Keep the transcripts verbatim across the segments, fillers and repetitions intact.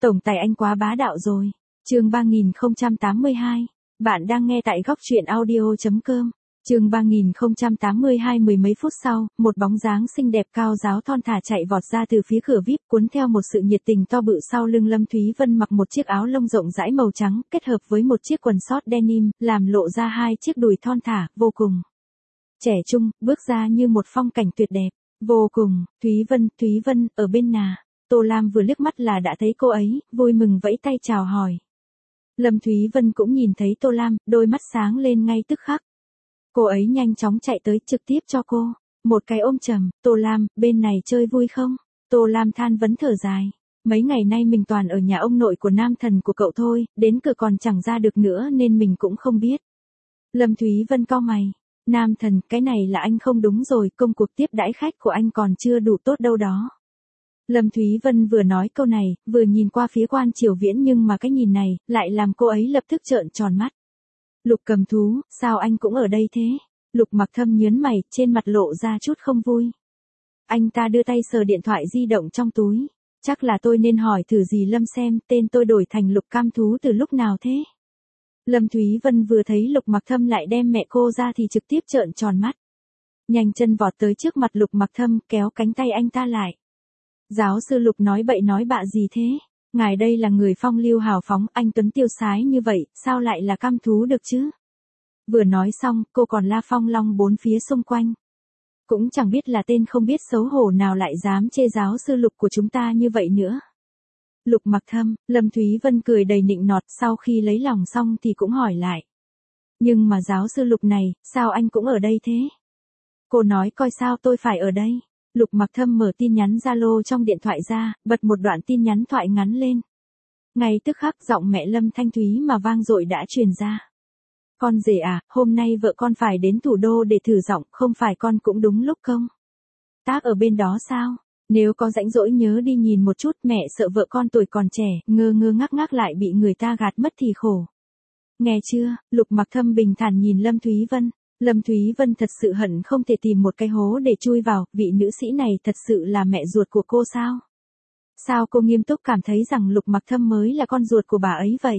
Tổng tài anh quá bá đạo rồi. Chương ba nghìn không trăm tám mươi hai. Bạn đang nghe tại góc truyện audio chấm com. Chương ba nghìn không trăm tám mươi hai. Mười mấy phút sau, một bóng dáng xinh đẹp cao ráo thon thả chạy vọt ra từ phía cửa vi ai pi, cuốn theo một sự nhiệt tình to bự sau lưng. Lâm Thúy Vân mặc một chiếc áo lông rộng rãi màu trắng, kết hợp với một chiếc quần sót denim, làm lộ ra hai chiếc đùi thon thả, vô cùng trẻ trung, bước ra như một phong cảnh tuyệt đẹp. Vô cùng, Thúy Vân, Thúy Vân, ở bên nà. Tô Lam vừa liếc mắt là đã thấy cô ấy, vui mừng vẫy tay chào hỏi. Lâm Thúy Vân cũng nhìn thấy Tô Lam, đôi mắt sáng lên ngay tức khắc. Cô ấy nhanh chóng chạy tới, trực tiếp cho cô một cái ôm chầm. Tô Lam, bên này chơi vui không? Tô Lam than vấn thở dài. Mấy ngày nay mình toàn ở nhà ông nội của nam thần của cậu thôi, đến cửa còn chẳng ra được nữa nên mình cũng không biết. Lâm Thúy Vân cau mày. Nam thần, cái này là anh không đúng rồi, công cuộc tiếp đãi khách của anh còn chưa đủ tốt đâu đó. Lâm Thúy Vân vừa nói câu này, vừa nhìn qua phía Quan Triều Viễn, nhưng mà cái nhìn này, lại làm cô ấy lập tức trợn tròn mắt. Lục Cầm Thú, sao anh cũng ở đây thế? Lục Mặc Thâm nhớn mày, trên mặt lộ ra chút không vui. Anh ta đưa tay sờ điện thoại di động trong túi. Chắc là tôi nên hỏi thử dì Lâm xem, tên tôi đổi thành Lục Cam Thú từ lúc nào thế? Lâm Thúy Vân vừa thấy Lục Mặc Thâm lại đem mẹ cô ra thì trực tiếp trợn tròn mắt. Nhanh chân vọt tới trước mặt Lục Mặc Thâm, kéo cánh tay anh ta lại. Giáo sư Lục nói bậy nói bạ gì thế? Ngài đây là người phong lưu hào phóng, anh tuấn tiêu sái như vậy, sao lại là cam thú được chứ? Vừa nói xong, cô còn la phong long bốn phía xung quanh. Cũng chẳng biết là tên không biết xấu hổ nào lại dám chê giáo sư Lục của chúng ta như vậy nữa. Lục Mặc Thâm, Lâm Thúy Vân cười đầy nịnh nọt, sau khi lấy lòng xong thì cũng hỏi lại. Nhưng mà giáo sư Lục này, sao anh cũng ở đây thế? Cô nói coi sao tôi phải ở đây. Lục Mặc Thâm mở tin nhắn Zalo trong điện thoại ra, bật một đoạn tin nhắn thoại ngắn lên. Ngay tức khắc giọng mẹ Lâm Thanh Thúy mà vang dội đã truyền ra. Con rể à, hôm nay vợ con phải đến thủ đô để thử giọng, không phải con cũng đúng lúc không? Tác ở bên đó sao? Nếu có rảnh rỗi nhớ đi nhìn một chút, mẹ sợ vợ con tuổi còn trẻ, ngơ ngơ ngác ngác lại bị người ta gạt mất thì khổ. Nghe chưa? Lục Mặc Thâm bình thản nhìn Lâm Thúy Vân. Lâm Thúy Vân thật sự hận không thể tìm một cái hố để chui vào, vị nữ sĩ này thật sự là mẹ ruột của cô sao? Sao cô nghiêm túc cảm thấy rằng Lục Mặc Thâm mới là con ruột của bà ấy vậy?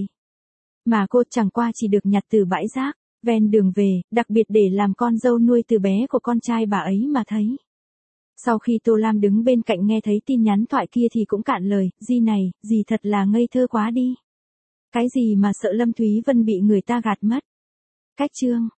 Mà cô chẳng qua chỉ được nhặt từ bãi rác, ven đường về, đặc biệt để làm con dâu nuôi từ bé của con trai bà ấy mà thấy. Sau khi Tô Lam đứng bên cạnh nghe thấy tin nhắn thoại kia thì cũng cạn lời, Di này, dì thật là ngây thơ quá đi. Cái gì mà sợ Lâm Thúy Vân bị người ta gạt mất? Cách chương.